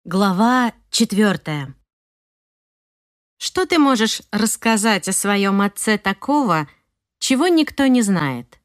Глава 4. Что ты можешь рассказать о своем отце такого, чего никто не знает?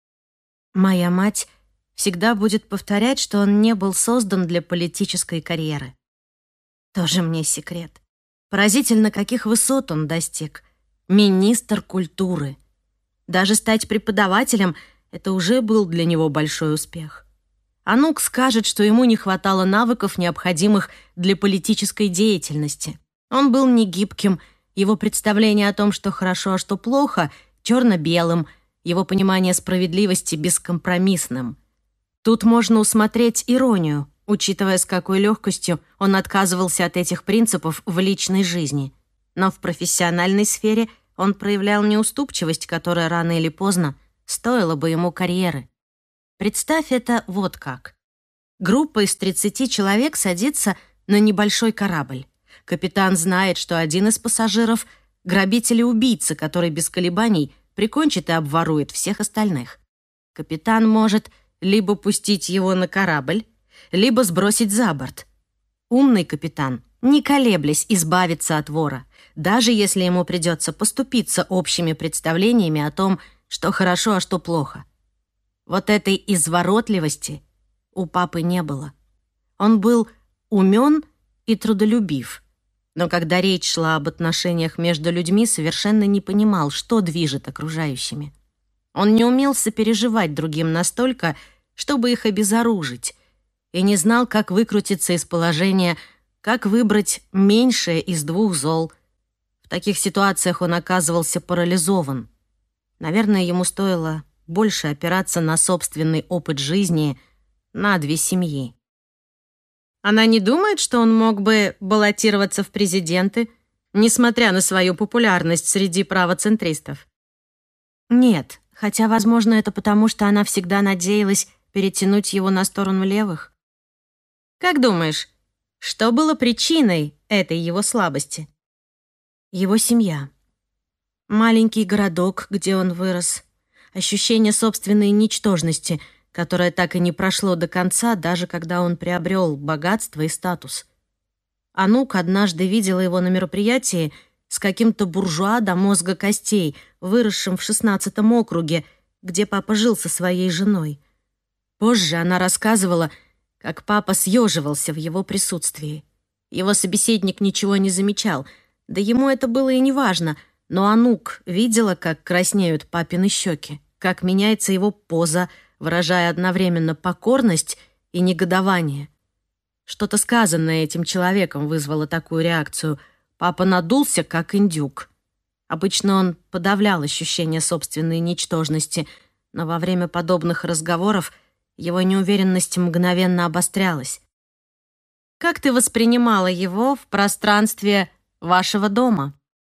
Моя мать всегда будет повторять, что он не был создан для политической карьеры. Тоже мне секрет. Поразительно, каких высот он достиг. Министр культуры. Даже стать преподавателем — это уже был для него большой успех. Анук скажет, что ему не хватало навыков, необходимых для политической деятельности. Он был негибким, его представление о том, что хорошо, а что плохо, черно-белым, его понимание справедливости бескомпромиссным. Тут можно усмотреть иронию, учитывая, с какой легкостью он отказывался от этих принципов в личной жизни. Но в профессиональной сфере он проявлял неуступчивость, которая рано или поздно стоила бы ему карьеры. Представь это вот как. Группа из 30 человек садится на небольшой корабль. Капитан знает, что один из пассажиров — грабитель и убийца, который без колебаний прикончит и обворует всех остальных. Капитан может либо пустить его на корабль, либо сбросить за борт. Умный капитан, не колеблясь, избавится от вора, даже если ему придется поступиться общими представлениями о том, что хорошо, а что плохо. Вот этой изворотливости у папы не было. Он был умен и трудолюбив, но когда речь шла об отношениях между людьми, совершенно не понимал, что движет окружающими. Он не умел сопереживать другим настолько, чтобы их обезоружить, и не знал, как выкрутиться из положения, как выбрать меньшее из двух зол. В таких ситуациях он оказывался парализован. Наверное, ему стоило больше опираться на собственный опыт жизни, на две семьи. Она не думает, что он мог бы баллотироваться в президенты, несмотря на свою популярность среди правоцентристов? Нет, хотя, возможно, это потому, что она всегда надеялась перетянуть его на сторону левых. Как думаешь, что было причиной этой его слабости? Его семья. Маленький городок, где он вырос. Ощущение собственной ничтожности, которое так и не прошло до конца, даже когда он приобрел богатство и статус. Анук однажды видела его на мероприятии с каким-то буржуа до мозга костей, выросшим в 16-м округе, где папа жил со своей женой. Позже она рассказывала, как папа съеживался в его присутствии. Его собеседник ничего не замечал, да ему это было и не важно, но Анук видела, как краснеют папины щеки, как меняется его поза, выражая одновременно покорность и негодование. Что-то сказанное этим человеком вызвало такую реакцию. Папа надулся, как индюк. Обычно он подавлял ощущение собственной ничтожности, но во время подобных разговоров его неуверенность мгновенно обострялась. Как ты воспринимала его в пространстве вашего дома?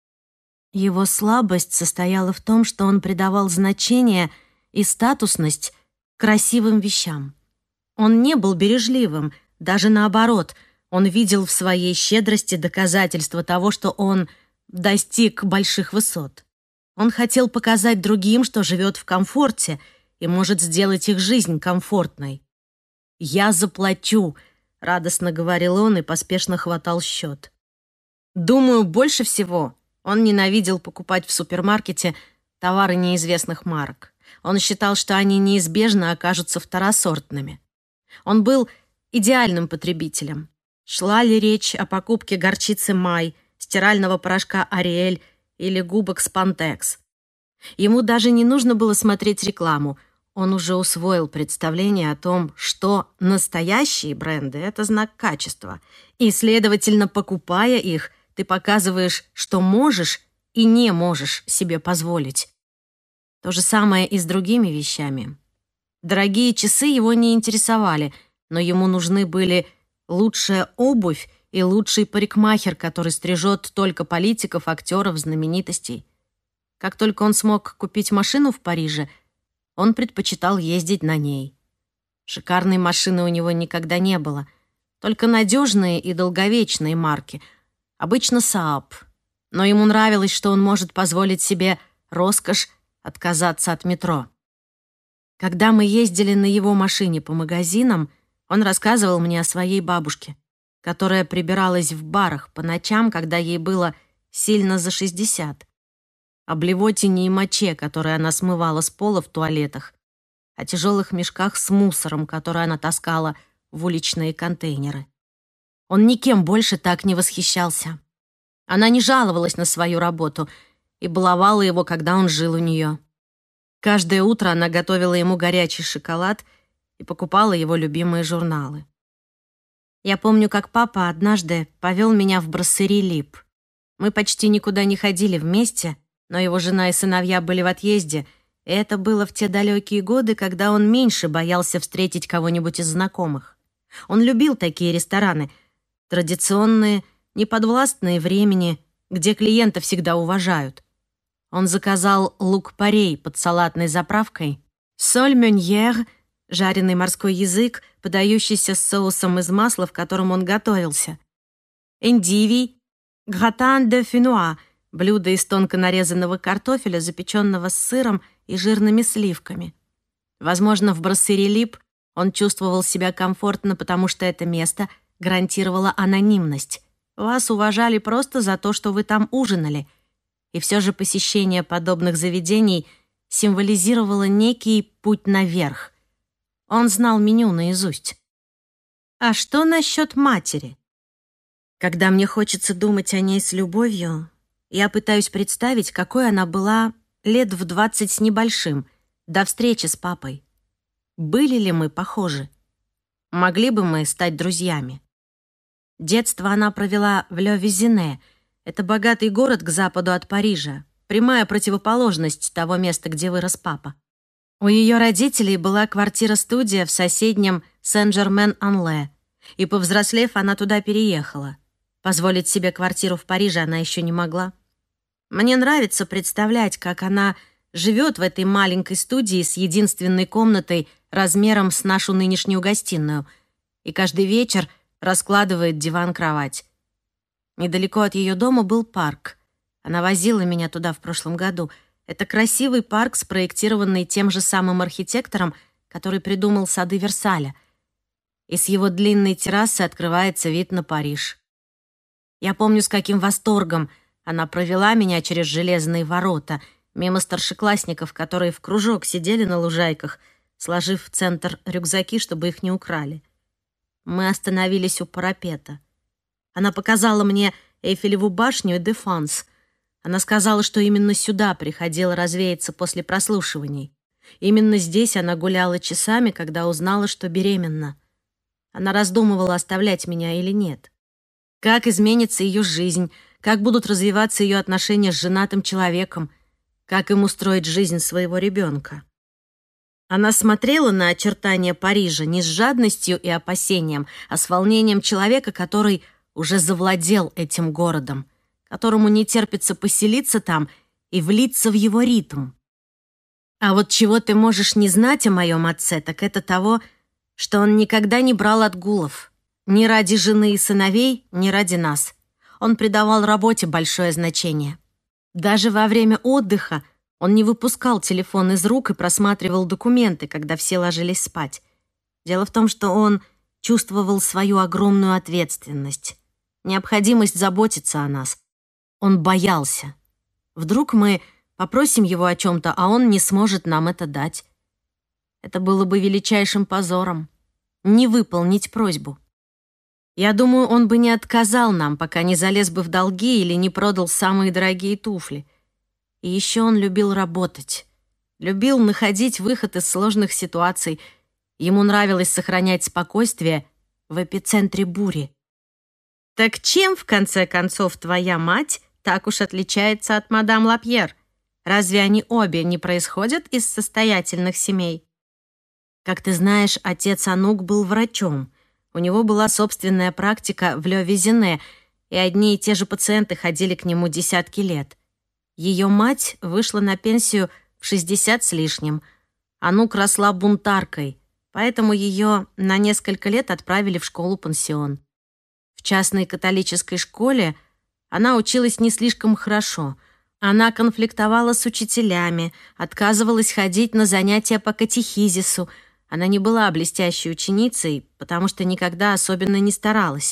Его слабость состояла в том, что он придавал значение и статусность красивым вещам. Он не был бережливым, даже наоборот, он видел в своей щедрости доказательство того, что он достиг больших высот. Он хотел показать другим, что живет в комфорте и может сделать их жизнь комфортной. «Я заплачу», — радостно говорил он и поспешно хватал счет. Думаю, больше всего он ненавидел покупать в супермаркете товары неизвестных марок. Он считал, что они неизбежно окажутся второсортными. Он был идеальным потребителем. Шла ли речь о покупке горчицы «Май», стирального порошка «Ариэль» или губок «Спантекс». Ему даже не нужно было смотреть рекламу. Он уже усвоил представление о том, что настоящие бренды — это знак качества. И, следовательно, покупая их, ты показываешь, что можешь и не можешь себе позволить. То же самое и с другими вещами. Дорогие часы его не интересовали, но ему нужны были лучшая обувь и лучший парикмахер, который стрижет только политиков, актеров, знаменитостей. Как только он смог купить машину в Париже, он предпочитал ездить на ней. Шикарной машины у него никогда не было, только надежные и долговечные марки, обычно Saab. Но ему нравилось, что он может позволить себе роскошь отказаться от метро. Когда мы ездили на его машине по магазинам, он рассказывал мне о своей бабушке. которая прибиралась в барах по ночам, когда ей было сильно за 60, о блевотине и моче, которые она смывала с пола в туалетах, о тяжелых мешках с мусором, которые она таскала в уличные контейнеры. Он никем больше так не восхищался. Она не жаловалась на свою работу и баловала его, когда он жил у нее. Каждое утро она готовила ему горячий шоколад и покупала его любимые журналы. Я помню, как папа однажды повел меня в Броссери Лип. Мы почти никуда не ходили вместе, но его жена и сыновья были в отъезде, и это было в те далекие годы, когда он меньше боялся встретить кого-нибудь из знакомых. Он любил такие рестораны, традиционные, неподвластные времени, где клиента всегда уважают. Он заказал лук-порей под салатной заправкой, соль мюньер, жареный морской язык, подающийся с соусом из масла, в котором он готовился, эндивий, гратан де финуа, блюдо из тонко нарезанного картофеля, запеченного с сыром и жирными сливками. Возможно, в Броссери Лип он чувствовал себя комфортно, потому что это место гарантировало анонимность. Вас уважали просто за то, что вы там ужинали. И все же посещение подобных заведений символизировало некий путь наверх. Он знал меню наизусть. А что насчет матери? Когда мне хочется думать о ней с любовью, я пытаюсь представить, какой она была лет в 20 с небольшим, до встречи с папой. Были ли мы похожи? Могли бы мы стать друзьями? Детство она провела в Ле-Визине. Это богатый город к западу от Парижа, прямая противоположность того места, где вырос папа. У ее родителей была квартира-студия в соседнем Сен-Жермен-Ан-Ле, и, повзрослев, она туда переехала. Позволить себе квартиру в Париже она еще не могла. Мне нравится представлять, как она живет в этой маленькой студии с единственной комнатой размером с нашу нынешнюю гостиную, и каждый вечер раскладывает диван-кровать. Недалеко от ее дома был парк. Она возила меня туда в прошлом году. Это красивый парк, спроектированный тем же самым архитектором, который придумал сады Версаля. И с его длинной террасы открывается вид на Париж. Я помню, с каким восторгом она провела меня через железные ворота, мимо старшеклассников, которые в кружок сидели на лужайках, сложив в центр рюкзаки, чтобы их не украли. Мы остановились у парапета. Она показала мне Эйфелеву башню и Дефанс. Она сказала, что именно сюда приходила развеяться после прослушиваний. Именно здесь она гуляла часами, когда узнала, что беременна. Она раздумывала, оставлять меня или нет. Как изменится ее жизнь, как будут развиваться ее отношения с женатым человеком, как им устроить жизнь своего ребенка. Она смотрела на очертания Парижа не с жадностью и опасением, а с волнением человека, который уже завладел этим городом, которому не терпится поселиться там и влиться в его ритм. А вот чего ты можешь не знать о моем отце, так это того, что он никогда не брал отгулов. Ни ради жены и сыновей, ни ради нас. Он придавал работе большое значение. Даже во время отдыха он не выпускал телефон из рук и просматривал документы, когда все ложились спать. Дело в том, что он чувствовал свою огромную ответственность, необходимость заботиться о нас. Он боялся. Вдруг мы попросим его о чем-то, а он не сможет нам это дать. Это было бы величайшим позором — не выполнить просьбу. Я думаю, он бы не отказал нам, пока не залез бы в долги или не продал самые дорогие туфли. И еще он любил работать. Любил находить выход из сложных ситуаций. Ему нравилось сохранять спокойствие в эпицентре бури. Так чем, в конце концов, твоя мать так уж отличается от мадам Лапьер? Разве они обе не происходят из состоятельных семей? Как ты знаешь, отец Анук был врачом. У него была собственная практика в Ле-Визине, и одни и те же пациенты ходили к нему десятки лет. Ее мать вышла на пенсию в 60 с лишним. Анук росла бунтаркой, поэтому ее на несколько лет отправили в школу-пансион. В частной католической школе она училась не слишком хорошо. Она конфликтовала с учителями, отказывалась ходить на занятия по катехизису. Она не была блестящей ученицей, потому что никогда особенно не старалась.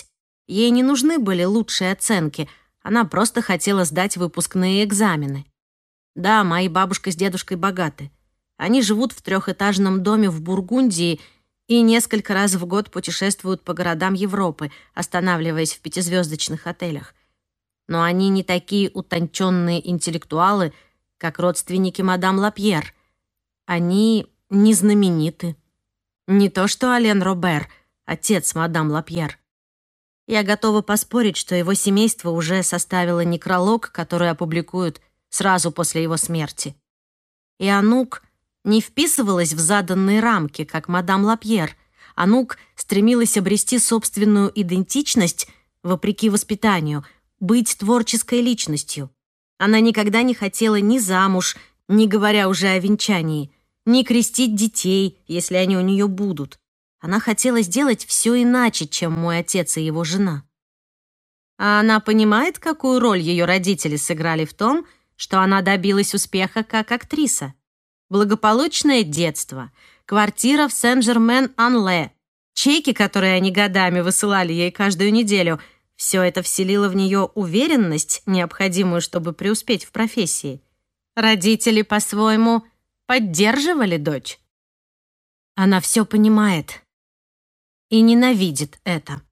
Ей не нужны были лучшие оценки, она просто хотела сдать выпускные экзамены. Да, мои бабушка с дедушкой богаты. Они живут в трехэтажном доме в Бургундии и несколько раз в год путешествуют по городам Европы, останавливаясь в пятизвездочных отелях. Но они не такие утонченные интеллектуалы, как родственники мадам Лапьер. Они не знамениты. Не то что Ален Робер, отец мадам Лапьер. Я готова поспорить, что его семейство уже составило некролог, который опубликуют сразу после его смерти. И Анук не вписывалась в заданные рамки, как мадам Лапьер. Анук стремилась обрести собственную идентичность вопреки воспитанию, быть творческой личностью. Она никогда не хотела ни замуж, не говоря уже о венчании, ни крестить детей, если они у нее будут. Она хотела сделать все иначе, чем мой отец и его жена. А она понимает, какую роль ее родители сыграли в том, что она добилась успеха как актриса. Благополучное детство, квартира в Сен-Жермен-Ан-Ле, чеки, которые они годами высылали ей каждую неделю, все это вселило в нее уверенность, необходимую, чтобы преуспеть в профессии. Родители, по-своему, поддерживали дочь. Она все понимает и ненавидит это.